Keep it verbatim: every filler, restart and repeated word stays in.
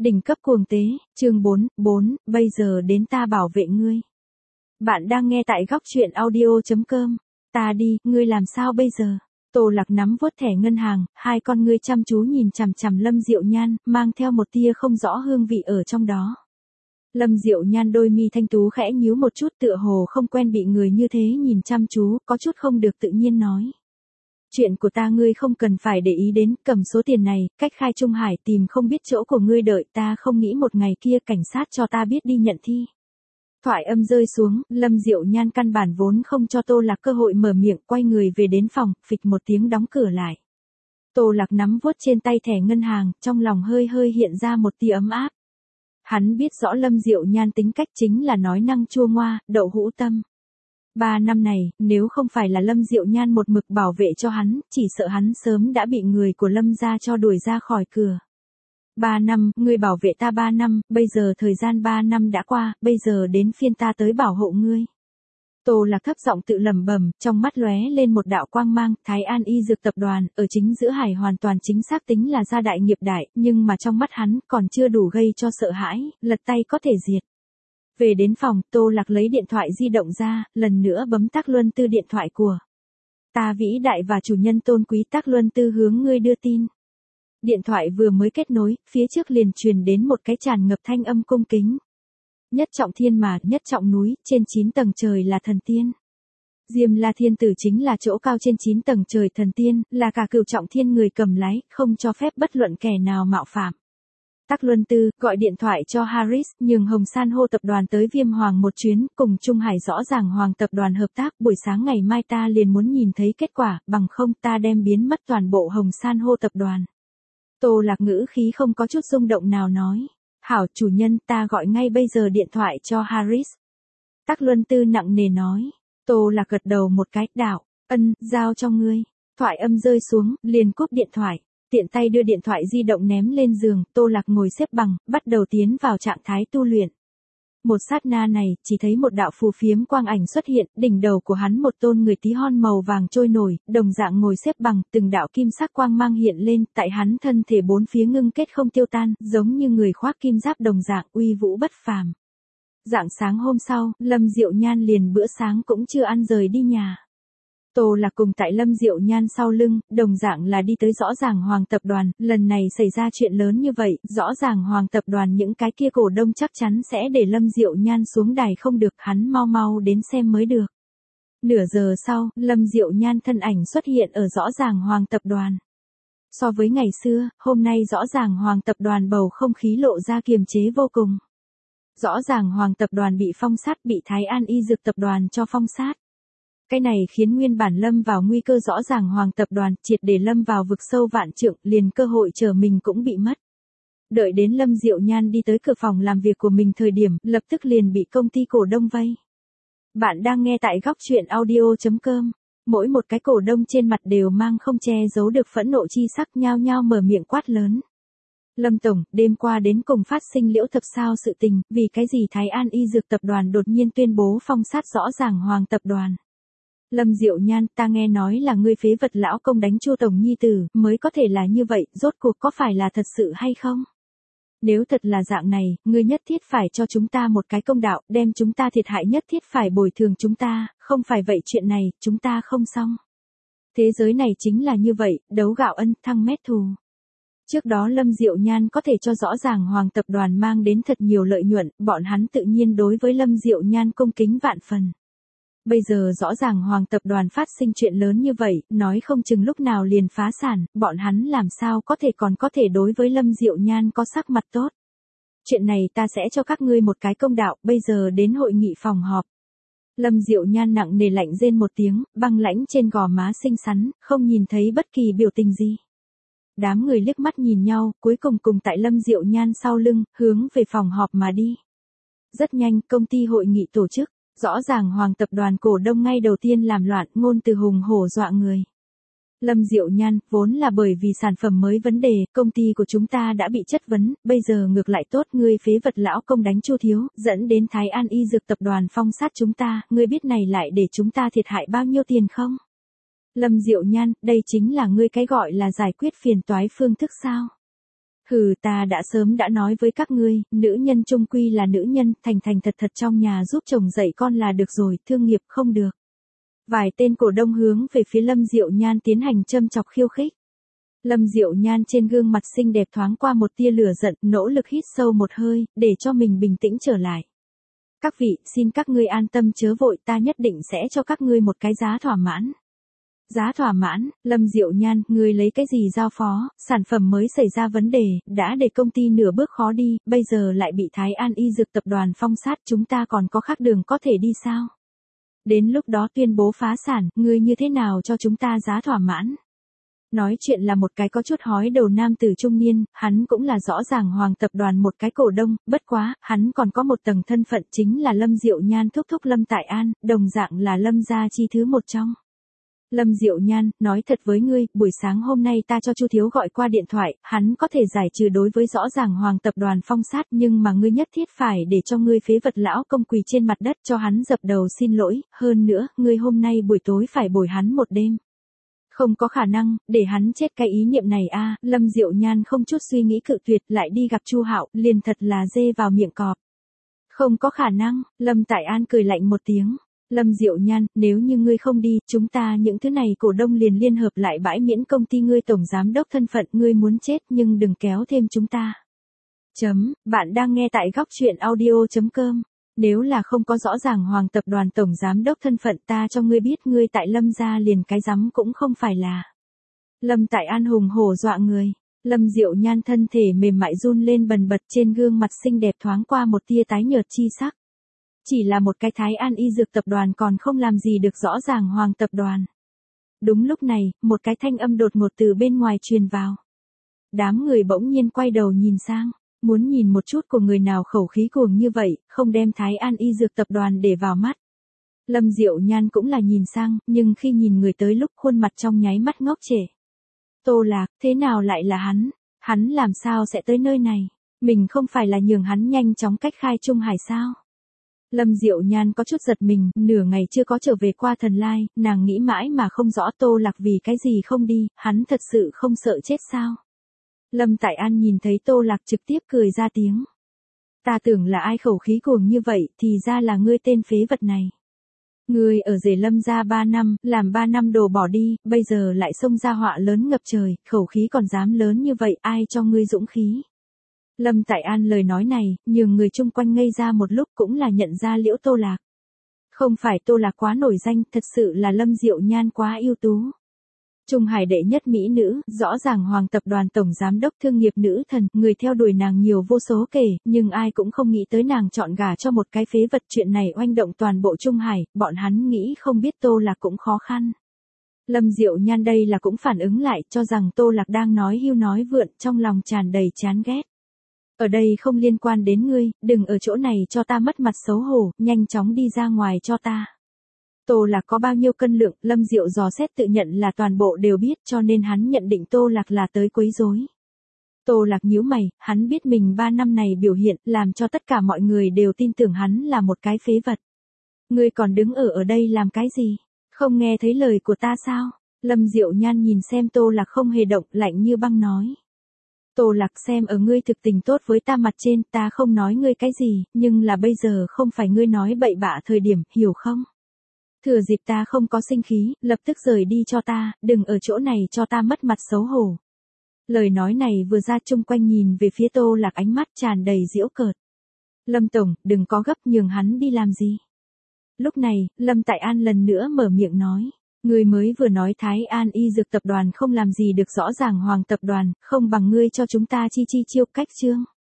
Đỉnh cấp cuồng tế, chương bốn, bốn, bây giờ đến ta bảo vệ ngươi. Bạn đang nghe tại góc truyện audio chấm com. Ta đi, ngươi làm sao bây giờ? Tô Lạc nắm vuốt thẻ ngân hàng, hai con ngươi chăm chú nhìn chằm chằm Lâm Diệu Nhan, mang theo một tia không rõ hương vị ở trong đó. Lâm Diệu Nhan đôi mi thanh tú khẽ nhíu một chút, tựa hồ không quen bị người như thế nhìn chăm chú, có chút không được tự nhiên nói. Chuyện của ta ngươi không cần phải để ý đến, cầm số tiền này, cách khai Trung Hải tìm không biết chỗ của ngươi đợi ta không nghĩ một ngày kia cảnh sát cho ta biết đi nhận thi. Thoại âm rơi xuống, Lâm Diệu Nhan căn bản vốn không cho Tô Lạc cơ hội mở miệng, quay người về đến phòng, phịch một tiếng đóng cửa lại. Tô Lạc nắm vuốt trên tay thẻ ngân hàng, trong lòng hơi hơi hiện ra một tia ấm áp. Hắn biết rõ Lâm Diệu Nhan tính cách chính là nói năng chua ngoa, đậu hũ tâm. Ba năm này, nếu không phải là Lâm Diệu Nhan một mực bảo vệ cho hắn, chỉ sợ hắn sớm đã bị người của Lâm gia cho đuổi ra khỏi cửa. Ba năm, ngươi bảo vệ ta ba năm, bây giờ thời gian ba năm đã qua, bây giờ đến phiên ta tới bảo hộ ngươi. Tô Lạc thấp giọng tự lẩm bẩm, trong mắt lóe lên một đạo quang mang. Thái An Y Dược Tập đoàn, ở chính giữa hải hoàn toàn chính xác tính là gia đại nghiệp đại, nhưng mà trong mắt hắn còn chưa đủ gây cho sợ hãi, lật tay có thể diệt. Về đến phòng, Tô Lạc lấy điện thoại di động ra, lần nữa bấm Tắc Luân Tư điện thoại của. Ta vĩ đại và chủ nhân tôn quý Tắc Luân Tư hướng ngươi đưa tin. Điện thoại vừa mới kết nối, phía trước liền truyền đến một cái tràn ngập thanh âm cung kính. Nhất trọng thiên mà, nhất trọng núi, trên chín tầng trời là thần tiên. Diêm La Thiên Tử chính là chỗ cao trên chín tầng trời thần tiên, là cả cửu trọng thiên người cầm lái, không cho phép bất luận kẻ nào mạo phạm. Tắc Luân Tư gọi điện thoại cho Harris, nhường Hồng San hô tập đoàn tới Viêm Hoàng một chuyến, cùng Trung Hải rõ ràng Hoàng tập đoàn hợp tác, buổi sáng ngày mai ta liền muốn nhìn thấy kết quả, bằng không ta đem biến mất toàn bộ Hồng San hô tập đoàn. Tô Lạc ngữ khí không có chút rung động nào nói. Hảo chủ nhân, ta gọi ngay bây giờ điện thoại cho Harris. Tắc Luân Tư nặng nề nói. Tô Lạc gật đầu một cái, đạo, ân, giao cho ngươi. Thoại âm rơi xuống, liền cúp điện thoại. Tiện tay đưa điện thoại di động ném lên giường, Tô Lạc ngồi xếp bằng, bắt đầu tiến vào trạng thái tu luyện. Một sát na này, chỉ thấy một đạo phù phiếm quang ảnh xuất hiện, đỉnh đầu của hắn một tôn người tí hon màu vàng trôi nổi, đồng dạng ngồi xếp bằng, từng đạo kim sắc quang mang hiện lên, tại hắn thân thể bốn phía ngưng kết không tiêu tan, giống như người khoác kim giáp đồng dạng, uy vũ bất phàm. Rạng sáng hôm sau, Lâm Diệu Nhan liền bữa sáng cũng chưa ăn rời đi nhà. Tô Lạc cùng tại Lâm Diệu Nhan sau lưng, đồng dạng là đi tới rõ ràng Hoàng tập đoàn, lần này xảy ra chuyện lớn như vậy, rõ ràng Hoàng tập đoàn những cái kia cổ đông chắc chắn sẽ để Lâm Diệu Nhan xuống đài không được, hắn mau mau đến xem mới được. Nửa giờ sau, Lâm Diệu Nhan thân ảnh xuất hiện ở rõ ràng Hoàng tập đoàn. So với ngày xưa, hôm nay rõ ràng Hoàng tập đoàn bầu không khí lộ ra kiềm chế vô cùng. Rõ ràng Hoàng tập đoàn bị phong sát, bị Thái An Y Dược tập đoàn cho phong sát. Cái này khiến nguyên bản lâm vào nguy cơ rõ ràng Hoàng tập đoàn, triệt để lâm vào vực sâu vạn trượng, liền cơ hội chờ mình cũng bị mất. Đợi đến Lâm Diệu Nhan đi tới cửa phòng làm việc của mình thời điểm, lập tức liền bị công ty cổ đông vây. Bạn đang nghe tại góc truyện audio chấm com. Mỗi một cái cổ đông trên mặt đều mang không che giấu được phẫn nộ chi sắc, nhao nhao mở miệng quát lớn. Lâm Tổng, đêm qua đến cùng phát sinh Liễu Thập sao sự tình, vì cái gì Thái An Y Dược tập đoàn đột nhiên tuyên bố phong sát rõ ràng Hoàng tập đoàn. Lâm Diệu Nhan, ta nghe nói là ngươi phế vật lão công đánh Chu tổng nhi tử, mới có thể là như vậy, rốt cuộc có phải là thật sự hay không? Nếu thật là dạng này, ngươi nhất thiết phải cho chúng ta một cái công đạo, đem chúng ta thiệt hại nhất thiết phải bồi thường chúng ta, không phải vậy chuyện này, chúng ta không xong. Thế giới này chính là như vậy, đấu gạo ân, thăng mét thù. Trước đó Lâm Diệu Nhan có thể cho rõ ràng Hoàng tập đoàn mang đến thật nhiều lợi nhuận, bọn hắn tự nhiên đối với Lâm Diệu Nhan cung kính vạn phần. Bây giờ rõ ràng Hoàng tập đoàn phát sinh chuyện lớn như vậy, nói không chừng lúc nào liền phá sản, bọn hắn làm sao có thể còn có thể đối với Lâm Diệu Nhan có sắc mặt tốt. Chuyện này ta sẽ cho các ngươi một cái công đạo, bây giờ đến hội nghị phòng họp. Lâm Diệu Nhan nặng nề lạnh rên một tiếng, băng lãnh trên gò má xinh xắn, không nhìn thấy bất kỳ biểu tình gì. Đám người liếc mắt nhìn nhau, cuối cùng cùng tại Lâm Diệu Nhan sau lưng, hướng về phòng họp mà đi. Rất nhanh, công ty hội nghị tổ chức. Rõ ràng Hoàng tập đoàn cổ đông ngay đầu tiên làm loạn, ngôn từ hùng hổ dọa người. Lâm Diệu Nhan, vốn là bởi vì sản phẩm mới vấn đề, công ty của chúng ta đã bị chất vấn, bây giờ ngược lại tốt, ngươi phế vật lão công đánh Chu thiếu, dẫn đến Thái An Y Dược tập đoàn phong sát chúng ta, ngươi biết này lại để chúng ta thiệt hại bao nhiêu tiền không? Lâm Diệu Nhan, đây chính là ngươi cái gọi là giải quyết phiền toái phương thức sao? Hừ, ta đã sớm đã nói với các ngươi, nữ nhân chung quy là nữ nhân, thành thành thật thật trong nhà giúp chồng dạy con là được rồi, thương nghiệp không được. Vài tên cổ đông hướng về phía Lâm Diệu Nhan tiến hành châm chọc khiêu khích. Lâm Diệu Nhan trên gương mặt xinh đẹp thoáng qua một tia lửa giận, nỗ lực hít sâu một hơi, để cho mình bình tĩnh trở lại. Các vị, xin các ngươi an tâm chớ vội, ta nhất định sẽ cho các ngươi một cái giá thỏa mãn. Giá thỏa mãn, Lâm Diệu Nhan, ngươi lấy cái gì giao phó, sản phẩm mới xảy ra vấn đề, đã để công ty nửa bước khó đi, bây giờ lại bị Thái An Y Dược tập đoàn phong sát, chúng ta còn có khác đường có thể đi sao? Đến lúc đó tuyên bố phá sản, ngươi như thế nào cho chúng ta giá thỏa mãn? Nói chuyện là một cái có chút hói đầu nam tử trung niên, hắn cũng là rõ ràng Hoàng tập đoàn một cái cổ đông, bất quá, hắn còn có một tầng thân phận chính là Lâm Diệu Nhan thúc thúc Lâm Tại An, đồng dạng là Lâm gia chi thứ một trong. Lâm Diệu Nhan, nói thật với ngươi, buổi sáng hôm nay ta cho Chu Thiếu gọi qua điện thoại, hắn có thể giải trừ đối với rõ ràng Hoàng tập đoàn phong sát, nhưng mà ngươi nhất thiết phải để cho ngươi phế vật lão công quỳ trên mặt đất cho hắn dập đầu xin lỗi, hơn nữa, ngươi hôm nay buổi tối phải bồi hắn một đêm. Không có khả năng, để hắn chết cái ý niệm này a. Lâm Diệu Nhan không chút suy nghĩ cự tuyệt, lại đi gặp Chu Hạo, liền thật là dê vào miệng cọp. Không có khả năng, Lâm Tại An cười lạnh một tiếng. Lâm Diệu Nhan, nếu như ngươi không đi, chúng ta những thứ này cổ đông liền liên hợp lại bãi miễn công ty ngươi tổng giám đốc thân phận, ngươi muốn chết nhưng đừng kéo thêm chúng ta. Chấm, bạn đang nghe tại góc truyện audio chấm com. Nếu là không có rõ ràng Hoàng tập đoàn tổng giám đốc thân phận ta cho ngươi biết ngươi tại Lâm gia liền cái rắm cũng không phải là. Lâm Tại An hùng hổ dọa người. Lâm Diệu Nhan thân thể mềm mại run lên bần bật, trên gương mặt xinh đẹp thoáng qua một tia tái nhợt chi sắc. Chỉ là một cái Thái An Y Dược tập đoàn còn không làm gì được rõ ràng Hoàng tập đoàn. Đúng lúc này, một cái thanh âm đột ngột từ bên ngoài truyền vào. Đám người bỗng nhiên quay đầu nhìn sang, muốn nhìn một chút của người nào khẩu khí cuồng như vậy, không đem Thái An Y Dược tập đoàn để vào mắt. Lâm Diệu Nhan cũng là nhìn sang, nhưng khi nhìn người tới lúc khuôn mặt trong nháy mắt ngốc trệ. Tô Lạc, thế nào lại là hắn? Hắn làm sao sẽ tới nơi này? Mình không phải là nhường hắn nhanh chóng cách khai Trung Hải sao? Lâm Diệu Nhan có chút giật mình, nửa ngày chưa có trở về qua thần lai, nàng nghĩ mãi mà không rõ Tô Lạc vì cái gì không đi, hắn thật sự không sợ chết sao? Lâm Tại An nhìn thấy Tô Lạc trực tiếp cười ra tiếng. Ta tưởng là ai khẩu khí cuồng như vậy, thì ra là ngươi tên phế vật này. Ngươi ở rể Lâm gia ba năm, làm ba năm đồ bỏ đi, bây giờ lại xông ra họa lớn ngập trời, khẩu khí còn dám lớn như vậy, ai cho ngươi dũng khí? Lâm Tại An lời nói này, nhường người chung quanh ngây ra một lúc cũng là nhận ra Liễu Tô Lạc. Không phải Tô Lạc quá nổi danh, thật sự là Lâm Diệu Nhan quá ưu tú. Trung Hải đệ nhất mỹ nữ, rõ ràng Hoàng tập đoàn tổng giám đốc thương nghiệp nữ thần, người theo đuổi nàng nhiều vô số kể, nhưng ai cũng không nghĩ tới nàng chọn gả cho một cái phế vật. Chuyện này oanh động toàn bộ Trung Hải, bọn hắn nghĩ không biết Tô Lạc cũng khó khăn. Lâm Diệu Nhan đây là cũng phản ứng lại, cho rằng Tô Lạc đang nói hưu nói vượn, trong lòng tràn đầy chán ghét. Ở đây không liên quan đến ngươi, đừng ở chỗ này cho ta mất mặt xấu hổ, nhanh chóng đi ra ngoài cho ta. Tô Lạc có bao nhiêu cân lượng, Lâm Diệu dò xét tự nhận là toàn bộ đều biết, cho nên hắn nhận định Tô Lạc là tới quấy rối. Tô Lạc nhíu mày, hắn biết mình ba năm này biểu hiện, làm cho tất cả mọi người đều tin tưởng hắn là một cái phế vật. Ngươi còn đứng ở ở đây làm cái gì? Không nghe thấy lời của ta sao? Lâm Diệu Nhan nhìn xem Tô Lạc không hề động, lạnh như băng nói. Tô Lạc, xem ở ngươi thực tình tốt với ta mặt trên, ta không nói ngươi cái gì, nhưng là bây giờ không phải ngươi nói bậy bạ thời điểm, hiểu không? Thừa dịp ta không có sinh khí, lập tức rời đi cho ta, đừng ở chỗ này cho ta mất mặt xấu hổ. Lời nói này vừa ra, chung quanh nhìn về phía Tô Lạc ánh mắt tràn đầy giễu cợt. Lâm Tổng, đừng có gấp, nhường hắn đi làm gì. Lúc này, Lâm Tại An lần nữa mở miệng nói. Ngươi mới vừa nói Thái An Y Dược tập đoàn không làm gì được rõ ràng Hoàng tập đoàn, không bằng ngươi cho chúng ta chi chi chiêu cách chương.